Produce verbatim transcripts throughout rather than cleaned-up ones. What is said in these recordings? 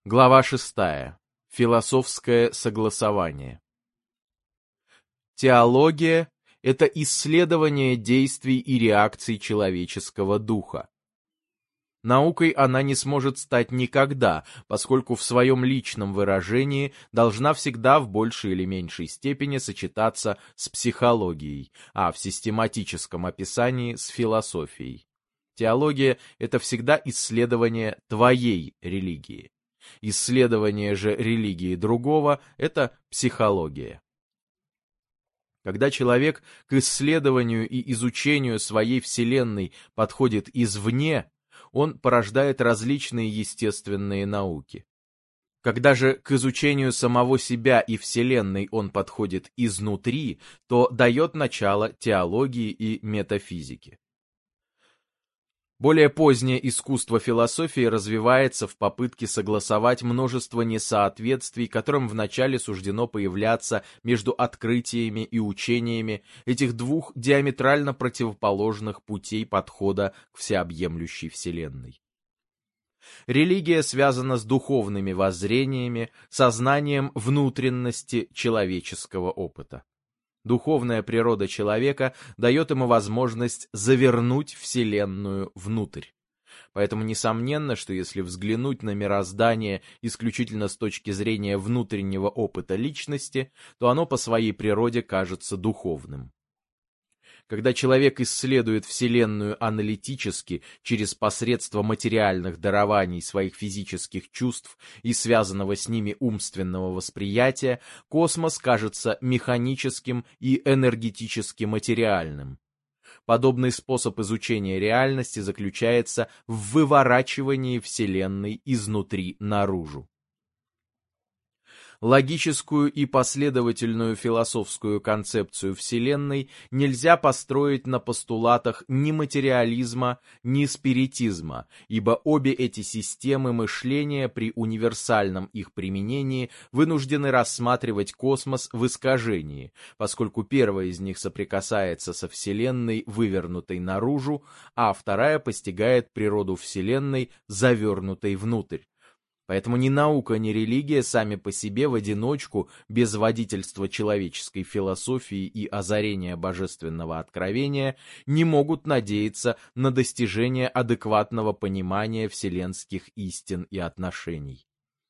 Глава шестая. Философское согласование. Теология — это исследование действий и реакций человеческого духа. Наукой она не сможет стать никогда, поскольку в своем личном выражении должна всегда в большей или меньшей степени сочетаться с психологией, а в систематическом описании с философией. Теология — это всегда исследование твоей религии. Исследование же религии другого — это психология. Когда человек к исследованию и изучению своей Вселенной подходит извне, он порождает различные естественные науки. Когда же к изучению самого себя и Вселенной он подходит изнутри, то дает начало теологии и метафизике. Более позднее искусство философии развивается в попытке согласовать множество несоответствий, которым вначале суждено появляться между открытиями и учениями этих двух диаметрально противоположных путей подхода к всеобъемлющей Вселенной. Религия связана с духовными воззрениями, сознанием внутренности человеческого опыта. Духовная природа человека дает ему возможность завернуть Вселенную внутрь. Поэтому несомненно, что если взглянуть на мироздание исключительно с точки зрения внутреннего опыта личности, то оно по своей природе кажется духовным. Когда человек исследует Вселенную аналитически через посредство материальных дарований своих физических чувств и связанного с ними умственного восприятия, космос кажется механическим и энергетически материальным. Подобный способ изучения реальности заключается в выворачивании Вселенной изнутри наружу. Логическую и последовательную философскую концепцию Вселенной нельзя построить на постулатах ни материализма, ни спиритизма, ибо обе эти системы мышления при универсальном их применении вынуждены рассматривать космос в искажении, поскольку первая из них соприкасается со Вселенной, вывернутой наружу, а вторая постигает природу Вселенной, завернутой внутрь. Поэтому ни наука, ни религия сами по себе в одиночку, без водительства человеческой философии и озарения божественного откровения, не могут надеяться на достижение адекватного понимания вселенских истин и отношений.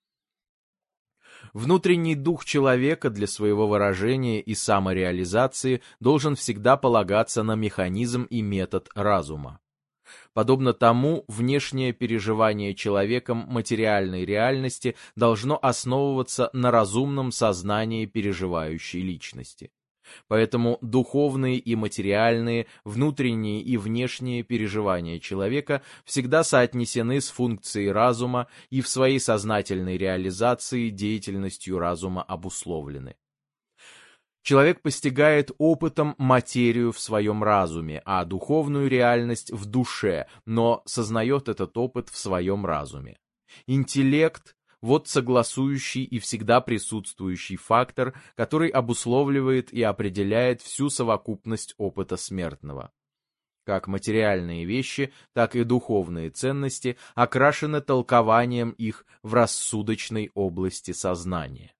Внутренний дух человека для своего выражения и самореализации должен всегда полагаться на механизм и метод разума. Подобно тому, внешнее переживание человеком материальной реальности должно основываться на разумном сознании переживающей личности. Поэтому духовные и материальные, внутренние и внешние переживания человека всегда соотнесены с функцией разума и в своей сознательной реализации деятельностью разума обусловлены. Человек постигает опытом материю в своем разуме, а духовную реальность в душе, но сознает этот опыт в своем разуме. Интеллект – вот согласующий и всегда присутствующий фактор, который обусловливает и определяет всю совокупность опыта смертного. Как материальные вещи, так и духовные ценности окрашены толкованием их в рассудочной области сознания.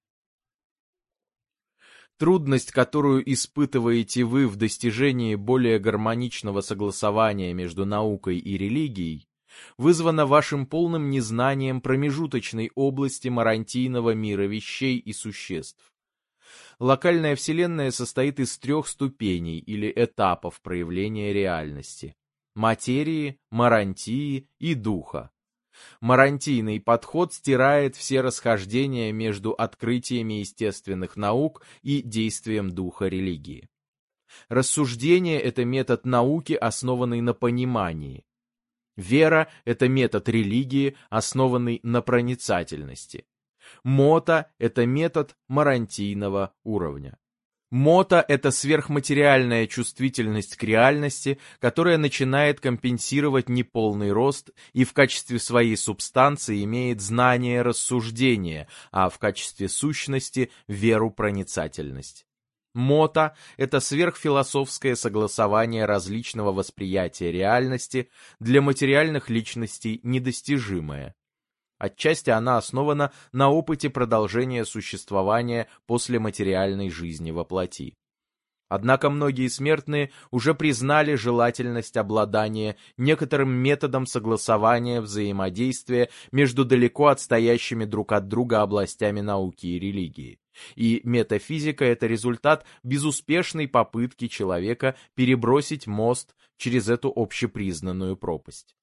Трудность, которую испытываете вы в достижении более гармоничного согласования между наукой и религией, вызвана вашим полным незнанием промежуточной области марантийного мира вещей и существ. Локальная Вселенная состоит из трех ступеней или этапов проявления реальности – материи, марантии и духа. Марантийный подход стирает все расхождения между открытиями естественных наук и действием духа религии. Рассуждение – это метод науки, основанный на понимании. Вера – это метод религии, основанный на проницательности. Мота – это метод марантийного уровня. Мота – это сверхматериальная чувствительность к реальности, которая начинает компенсировать неполный рост и в качестве своей субстанции имеет знание рассуждения, а в качестве сущности – веру-проницательность. Мота – это сверхфилософское согласование различного восприятия реальности, для материальных личностей недостижимое. Отчасти она основана на опыте продолжения существования после материальной жизни во плоти. Однако многие смертные уже признали желательность обладания некоторым методом согласования взаимодействия между далеко отстоящими друг от друга областями науки и религии. И метафизика — это результат безуспешной попытки человека перебросить мост через эту общепризнанную пропасть.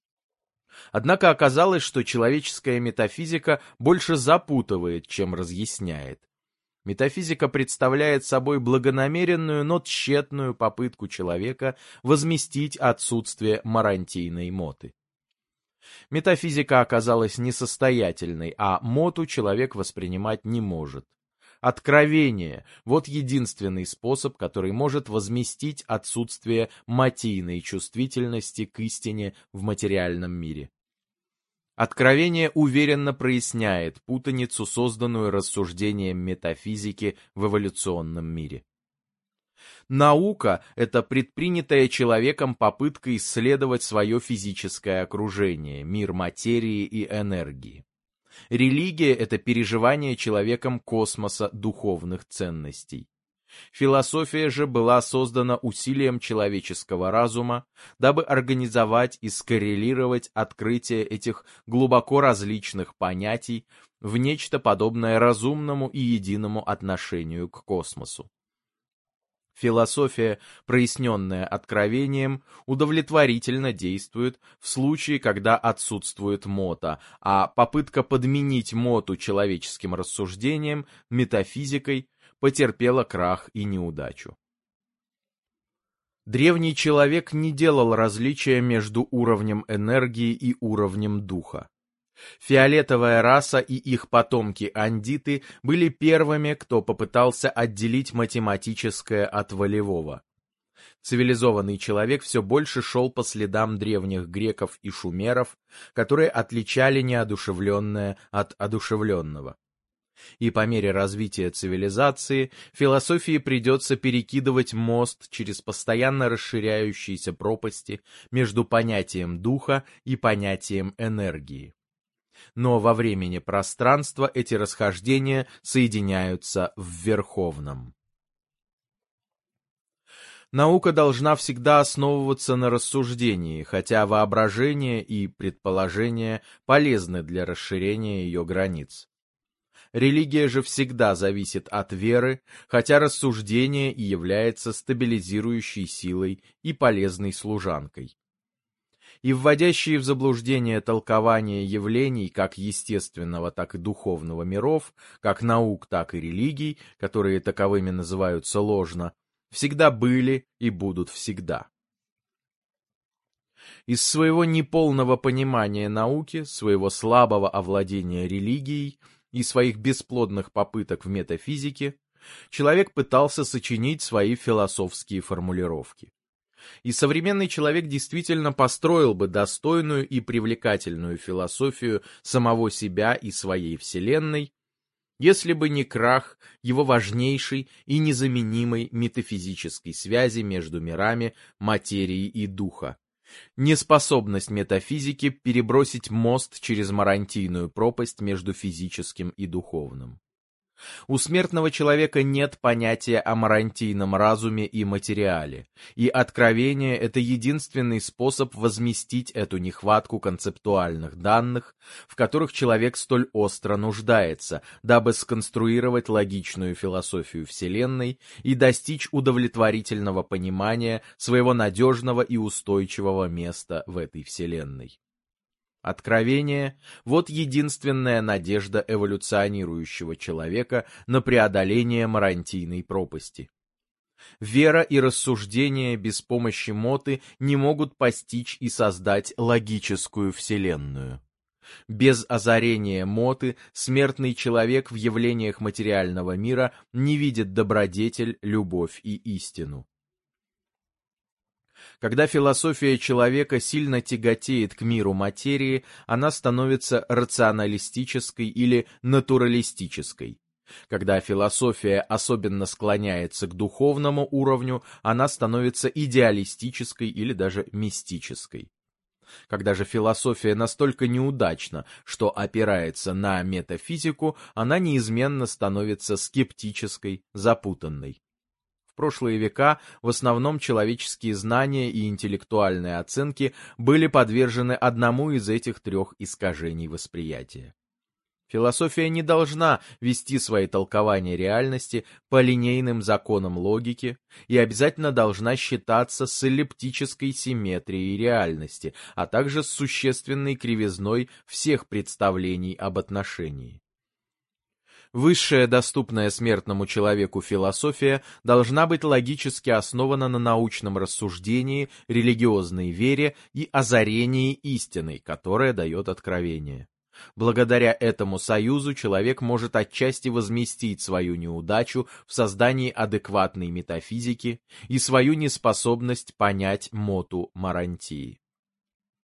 Однако оказалось, что человеческая метафизика больше запутывает, чем разъясняет. Метафизика представляет собой благонамеренную, но тщетную попытку человека возместить отсутствие марантийной моты. Метафизика оказалась несостоятельной, а моту человек воспринимать не может. Откровение — вот единственный способ, который может возместить отсутствие матийной чувствительности к истине в материальном мире. Откровение уверенно проясняет путаницу, созданную рассуждением метафизики в эволюционном мире. Наука — это предпринятая человеком попытка исследовать свое физическое окружение, мир материи и энергии. Религия — это переживание человеком космоса духовных ценностей. Философия же была создана усилием человеческого разума, дабы организовать и скоррелировать открытие этих глубоко различных понятий в нечто подобное разумному и единому отношению к космосу. Философия, проясненная откровением, удовлетворительно действует в случае, когда отсутствует мота, а попытка подменить моту человеческим рассуждением, метафизикой, потерпела крах и неудачу. Древний человек не делал различия между уровнем энергии и уровнем духа. Фиолетовая раса и их потомки-андиты были первыми, кто попытался отделить математическое от волевого. Цивилизованный человек все больше шел по следам древних греков и шумеров, которые отличали неодушевленное от одушевленного. И по мере развития цивилизации философии придется перекидывать мост через постоянно расширяющиеся пропасти между понятием духа и понятием энергии. Но во времени пространства эти расхождения соединяются в верховном. Наука должна всегда основываться на рассуждении, хотя воображение и предположение полезны для расширения ее границ. Религия же всегда зависит от веры, хотя рассуждение и является стабилизирующей силой и полезной служанкой. И вводящие в заблуждение толкования явлений как естественного, так и духовного миров, как наук, так и религий, которые таковыми называются ложно, всегда были и будут всегда. Из своего неполного понимания науки, своего слабого овладения религией и своих бесплодных попыток в метафизике, человек пытался сочинить свои философские формулировки. И современный человек действительно построил бы достойную и привлекательную философию самого себя и своей вселенной, если бы не крах его важнейшей и незаменимой метафизической связи между мирами материи и духа, неспособность метафизики перебросить мост через марантийную пропасть между физическим и духовным. У смертного человека нет понятия о марантийном разуме и материале, и откровение — это единственный способ возместить эту нехватку концептуальных данных, в которых человек столь остро нуждается, дабы сконструировать логичную философию Вселенной и достичь удовлетворительного понимания своего надежного и устойчивого места в этой Вселенной. Откровение — вот единственная надежда эволюционирующего человека на преодоление марантийной пропасти. Вера и рассуждение без помощи моты не могут постичь и создать логическую вселенную. Без озарения моты смертный человек в явлениях материального мира не видит добродетель, любовь и истину. Когда философия человека сильно тяготеет к миру материи, она становится рационалистической или натуралистической. Когда философия особенно склоняется к духовному уровню, она становится идеалистической или даже мистической. Когда же философия настолько неудачна, что опирается на метафизику, она неизменно становится скептической, запутанной. В прошлые века в основном человеческие знания и интеллектуальные оценки были подвержены одному из этих трех искажений восприятия. Философия не должна вести свои толкования реальности по линейным законам логики и обязательно должна считаться с эллиптической симметрией реальности, а также с существенной кривизной всех представлений об отношении. Высшая доступная смертному человеку философия должна быть логически основана на научном рассуждении, религиозной вере и озарении истиной, которая дает откровение. Благодаря этому союзу человек может отчасти возместить свою неудачу в создании адекватной метафизики и свою неспособность понять моту Марантии.